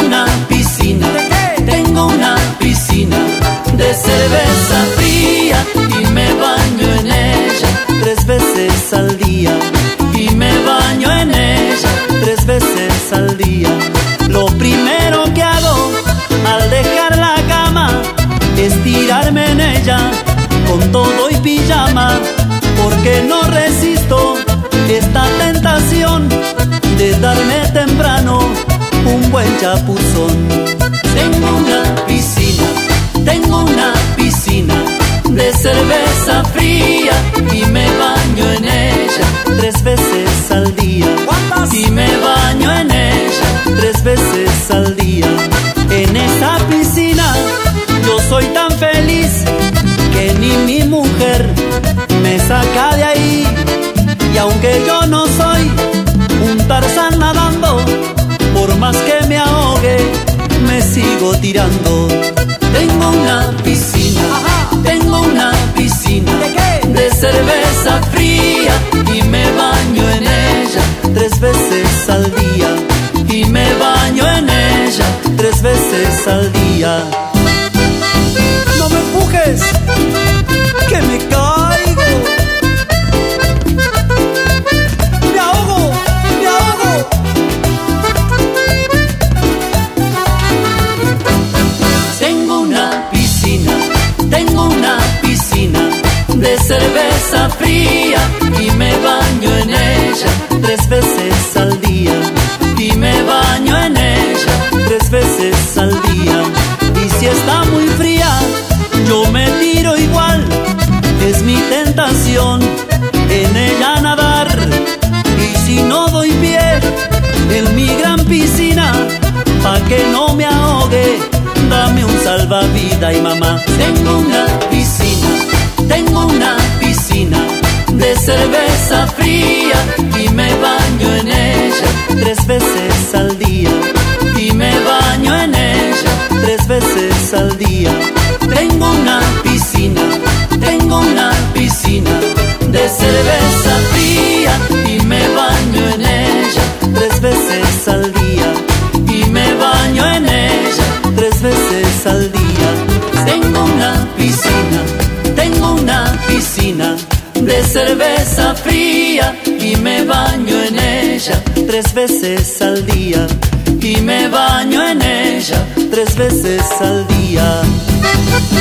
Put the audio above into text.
una piscina, tengo una piscina de cerveza fría y me baño en ella 3 veces al día. Y me baño en ella 3 veces al día. Lo primero que hago al dejar la cama es tirarme en ella con todo y pijama, porque no resisto esta tentación de darme temprano un buen chapuzón. Tengo una piscina de cerveza fría y me baño en ella 3 veces al día. Y me baño en ella 3 veces al día. En esa piscina yo soy tan feliz que ni mi mujer me saca de ahí. Y aunque yo no soy un Tarzán nadando, por más que me ahogue, me sigo tirando. Tengo una piscina de cerveza fría y me baño en ella 3 veces al día. Y me baño en ella 3 veces al día. No me empujes, que me caigo. Me ahogo, me ahogo. Tengo una piscina de cerveza fría y me baño en ella 3 veces al día. Y me baño en ella 3 veces al día. Y si está muy fría, yo me tiro igual. Es mi tentación en ella nadar. Y si no doy pie en mi gran piscina, pa' que no me ahogue, dame un salvavidas. Y mamá, tengo una piscina de cerveza fría y me baño en ella 3 veces al día. Y me baño en ella 3 veces al día. Tengo una piscina de cerveza fría y me baño en ella 3 veces al día. Y me baño en ella 3 veces al día. Tengo una piscina de cerveza fría y me baño en ella 3 veces al día. Y me baño en ella 3 veces al día.